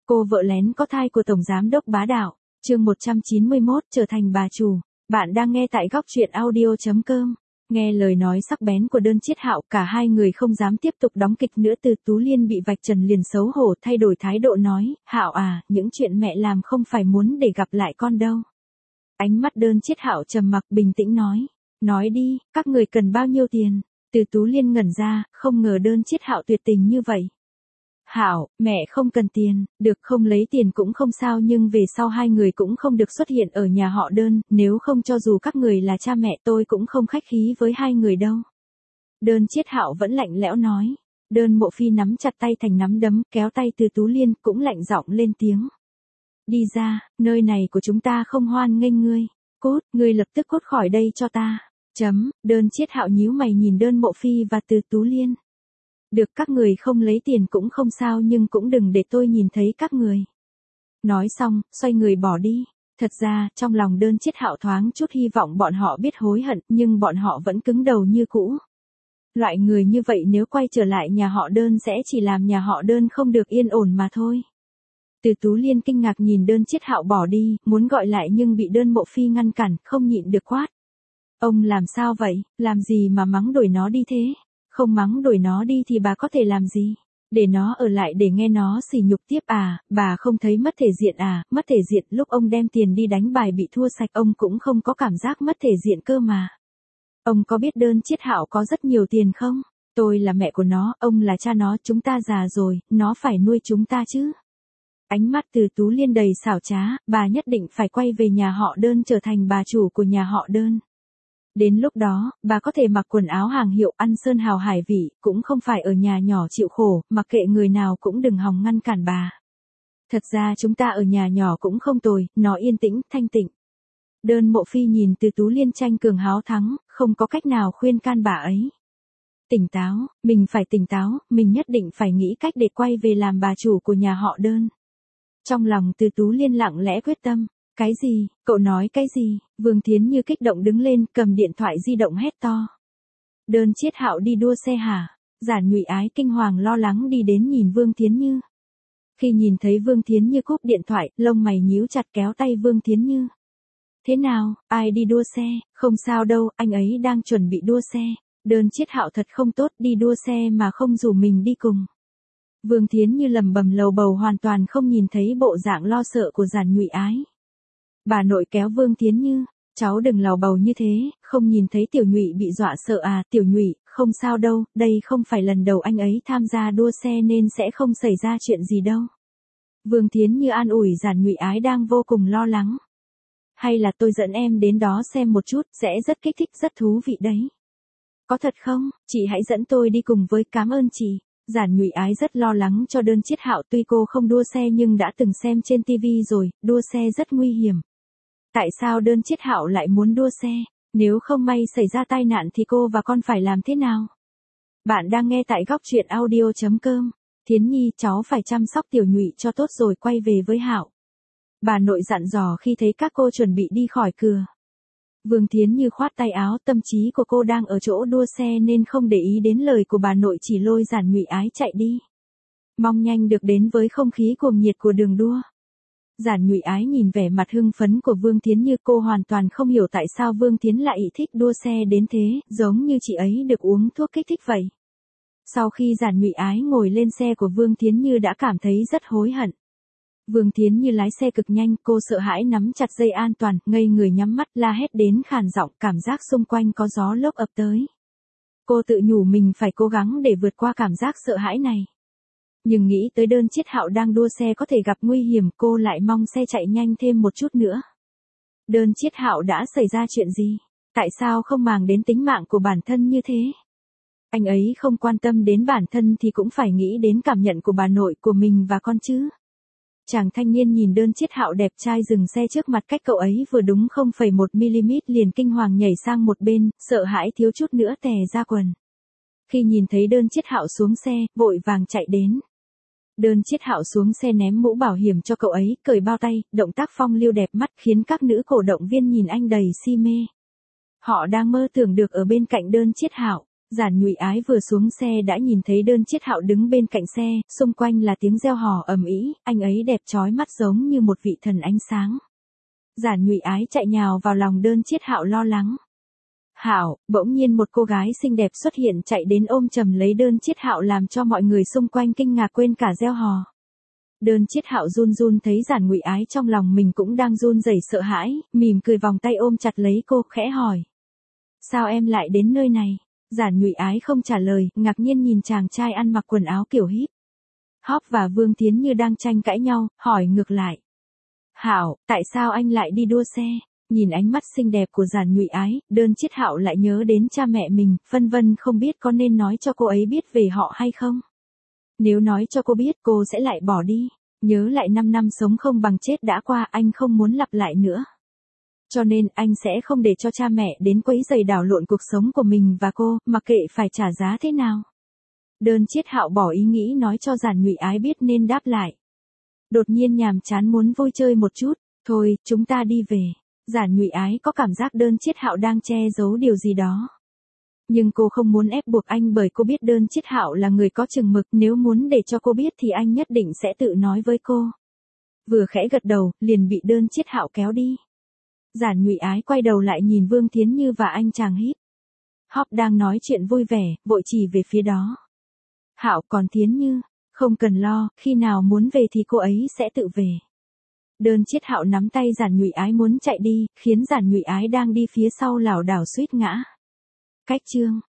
Cô vợ lén có thai của Tổng Giám đốc bá đạo, chương 191 trở thành bà chủ. Bạn đang nghe tại góc truyện audio.com. Nghe lời nói sắc bén của Đơn Chiết Hạo, cả hai người không dám tiếp tục đóng kịch nữa. Từ Tú Liên bị vạch trần liền xấu hổ thay đổi thái độ nói, Hạo à, những chuyện mẹ làm không phải muốn để gặp lại con đâu. Ánh mắt Đơn Chiết Hạo trầm mặc bình tĩnh nói đi, các người cần bao nhiêu tiền? Từ Tú Liên ngẩn ra, không ngờ Đơn Chiết Hạo tuyệt tình như vậy. Hạo, mẹ không cần tiền, được không lấy tiền cũng không sao, nhưng về sau hai người cũng không được xuất hiện ở nhà họ Đơn, nếu không cho dù các người là cha mẹ tôi cũng không khách khí với hai người đâu. Đơn Chiết Hạo vẫn lạnh lẽo nói. Đơn Mộ Phi nắm chặt tay thành nắm đấm, kéo tay Từ Tú Liên, cũng lạnh giọng lên tiếng. Đi ra, nơi này của chúng ta không hoan nghênh ngươi. Cút, ngươi lập tức cút khỏi đây cho ta. Đơn Chiết Hạo nhíu mày nhìn Đơn Mộ Phi và Từ Tú Liên. Được, các người không lấy tiền cũng không sao, nhưng cũng đừng để tôi nhìn thấy các người. Nói xong, xoay người bỏ đi. Thật ra, trong lòng Đơn Chiết Hạo thoáng chút hy vọng bọn họ biết hối hận, nhưng bọn họ vẫn cứng đầu như cũ. Loại người như vậy nếu quay trở lại nhà họ Đơn sẽ chỉ làm nhà họ Đơn không được yên ổn mà thôi. Từ Tú Liên kinh ngạc nhìn Đơn Chiết Hạo bỏ đi, muốn gọi lại nhưng bị Đơn Mộ Phi ngăn cản, không nhịn được quát. Ông làm sao vậy, làm gì mà mắng đuổi nó đi thế? Không mắng đuổi nó đi thì bà có thể làm gì? Để nó ở lại để nghe nó sỉ nhục tiếp à? Bà không thấy mất thể diện à? Mất thể diện, lúc ông đem tiền đi đánh bài bị thua sạch ông cũng không có cảm giác mất thể diện cơ mà. Ông có biết Đơn Chiết Hạo có rất nhiều tiền không? Tôi là mẹ của nó, ông là cha nó, chúng ta già rồi, nó phải nuôi chúng ta chứ. Ánh mắt Từ Tú Liên đầy xảo trá, bà nhất định phải quay về nhà họ Đơn trở thành bà chủ của nhà họ Đơn. Đến lúc đó, bà có thể mặc quần áo hàng hiệu, ăn sơn hào hải vị, cũng không phải ở nhà nhỏ chịu khổ, mặc kệ người nào cũng đừng hòng ngăn cản bà. Thật ra chúng ta ở nhà nhỏ cũng không tồi, nó yên tĩnh, thanh tịnh. Đơn Mộ Phi nhìn Từ Tú Liên tranh cường háo thắng, không có cách nào khuyên can bà ấy. Tỉnh táo, mình phải tỉnh táo, mình nhất định phải nghĩ cách để quay về làm bà chủ của nhà họ Đơn. Trong lòng Từ Tú Liên lặng lẽ quyết tâm. Cái gì, cậu nói cái gì? Vương Thiến Như kích động đứng lên, cầm điện thoại di động hét to. Đơn Chiết Hạo đi đua xe hả? Giản Nhụy Ái kinh hoàng lo lắng đi đến nhìn Vương Thiến Như. Khi nhìn thấy Vương Thiến Như cúp điện thoại, lông mày nhíu chặt kéo tay Vương Thiến Như. Thế nào, ai đi đua xe? Không sao đâu, anh ấy đang chuẩn bị đua xe. Đơn Chiết Hạo thật không tốt, đi đua xe mà không rủ mình đi cùng. Vương Thiến Như lẩm bẩm lầu bầu, hoàn toàn không nhìn thấy bộ dạng lo sợ của Giản Nhụy Ái. Bà nội kéo Vương Thiến Như, cháu đừng lầu bầu như thế, không nhìn thấy Tiểu Nhụy bị dọa sợ à? Tiểu Nhụy, không sao đâu, đây không phải lần đầu anh ấy tham gia đua xe nên sẽ không xảy ra chuyện gì đâu. Vương Thiến Như an ủi Giản Nhụy Ái đang vô cùng lo lắng. Hay là tôi dẫn em đến đó xem một chút, sẽ rất kích thích, rất thú vị đấy. Có thật không? Chị hãy dẫn tôi đi cùng với, cảm ơn chị. Giản Nhụy Ái rất lo lắng cho Đơn Chiết Hạo, tuy cô không đua xe nhưng đã từng xem trên TV rồi, đua xe rất nguy hiểm. Tại sao Đơn Chiết Hạo lại muốn đua xe? Nếu không may xảy ra tai nạn thì cô và con phải làm thế nào? Bạn đang nghe tại góc truyện audio.com. Thiến Nhi, cháu phải chăm sóc Tiểu Nhụy cho tốt rồi quay về với Hạo. Bà nội dặn dò khi thấy các cô chuẩn bị đi khỏi cửa. Vương Thiến Như khoát tay áo, tâm trí của cô đang ở chỗ đua xe nên không để ý đến lời của bà nội, chỉ lôi Giản Nhụy Ái chạy đi. Mong nhanh được đến với không khí cuồng nhiệt của đường đua. Giản Nhụy Ái nhìn vẻ mặt hưng phấn của Vương Thiến Như, cô hoàn toàn không hiểu tại sao Vương Thiến lại thích đua xe đến thế, giống như chị ấy được uống thuốc kích thích vậy. Sau khi Giản Nhụy Ái ngồi lên xe của Vương Thiến Như đã cảm thấy rất hối hận. Vương Thiến Như lái xe cực nhanh, cô sợ hãi nắm chặt dây an toàn, ngây người nhắm mắt, la hét đến khàn giọng, cảm giác xung quanh có gió lốc ập tới. Cô tự nhủ mình phải cố gắng để vượt qua cảm giác sợ hãi này. Nhưng nghĩ tới Đơn Chiết Hạo đang đua xe có thể gặp nguy hiểm, cô lại mong xe chạy nhanh thêm một chút nữa. Đơn Chiết Hạo đã xảy ra chuyện gì? Tại sao không màng đến tính mạng của bản thân như thế? Anh ấy không quan tâm đến bản thân thì cũng phải nghĩ đến cảm nhận của bà nội của mình và con chứ. Chàng thanh niên nhìn Đơn Chiết Hạo đẹp trai dừng xe trước mặt cách cậu ấy vừa đúng 0,1mm liền kinh hoàng nhảy sang một bên, sợ hãi thiếu chút nữa tè ra quần. Khi nhìn thấy Đơn Chiết Hạo xuống xe, vội vàng chạy đến. Đơn Chiết Hạo xuống xe ném mũ bảo hiểm cho cậu ấy, cởi bao tay, động tác phong lưu đẹp mắt khiến các nữ cổ động viên nhìn anh đầy si mê. Họ đang mơ tưởng được ở bên cạnh Đơn Chiết Hạo. Giản Nhụy Ái vừa xuống xe đã nhìn thấy Đơn Chiết Hạo đứng bên cạnh xe, xung quanh là tiếng reo hò ầm ĩ, anh ấy đẹp chói mắt giống như một vị thần ánh sáng. Giản Nhụy Ái chạy nhào vào lòng Đơn Chiết Hạo lo lắng. Hạo, bỗng nhiên một cô gái xinh đẹp xuất hiện chạy đến ôm chầm lấy Đơn Chiết Hạo làm cho mọi người xung quanh kinh ngạc quên cả reo hò. Đơn Chiết Hạo run run thấy Giản Nhụy Ái trong lòng mình cũng đang run rẩy sợ hãi, mỉm cười vòng tay ôm chặt lấy cô, khẽ hỏi. Sao em lại đến nơi này? Giản Nhụy Ái không trả lời, ngạc nhiên nhìn chàng trai ăn mặc quần áo kiểu hip hop và Vương Thiến Như đang tranh cãi nhau, hỏi ngược lại. Hạo, tại sao anh lại đi đua xe? Nhìn ánh mắt xinh đẹp của Giản Nhụy Ái, Đơn Chiết Hạo lại nhớ đến cha mẹ mình, phân vân không biết có nên nói cho cô ấy biết về họ hay không. Nếu nói cho cô biết cô sẽ lại bỏ đi. Nhớ lại 5 năm sống không bằng chết đã qua, anh không muốn lặp lại nữa. Cho nên anh sẽ không để cho cha mẹ đến quấy rầy đảo lộn cuộc sống của mình và cô, mặc kệ phải trả giá thế nào. Đơn Chiết Hạo bỏ ý nghĩ nói cho Giản Nhụy Ái biết nên đáp lại. Đột nhiên nhàm chán muốn vui chơi một chút, thôi, chúng ta đi về. Giản Nhụy Ái có cảm giác Đơn Chiết Hạo đang che giấu điều gì đó. Nhưng cô không muốn ép buộc anh bởi cô biết Đơn Chiết Hạo là người có chừng mực, nếu muốn để cho cô biết thì anh nhất định sẽ tự nói với cô. Vừa khẽ gật đầu, liền bị Đơn Chiết Hạo kéo đi. Giản Nhụy Ái quay đầu lại nhìn Vương Thiến Như và anh chàng hip hop đang nói chuyện vui vẻ, vội chỉ về phía đó. Hạo, còn Thiến Như, không cần lo, khi nào muốn về thì cô ấy sẽ tự về. Đơn Chiết Hạo nắm tay Giản Nhụy Ái muốn chạy đi, khiến Giản Nhụy Ái đang đi phía sau lảo đảo suýt ngã. Cách chương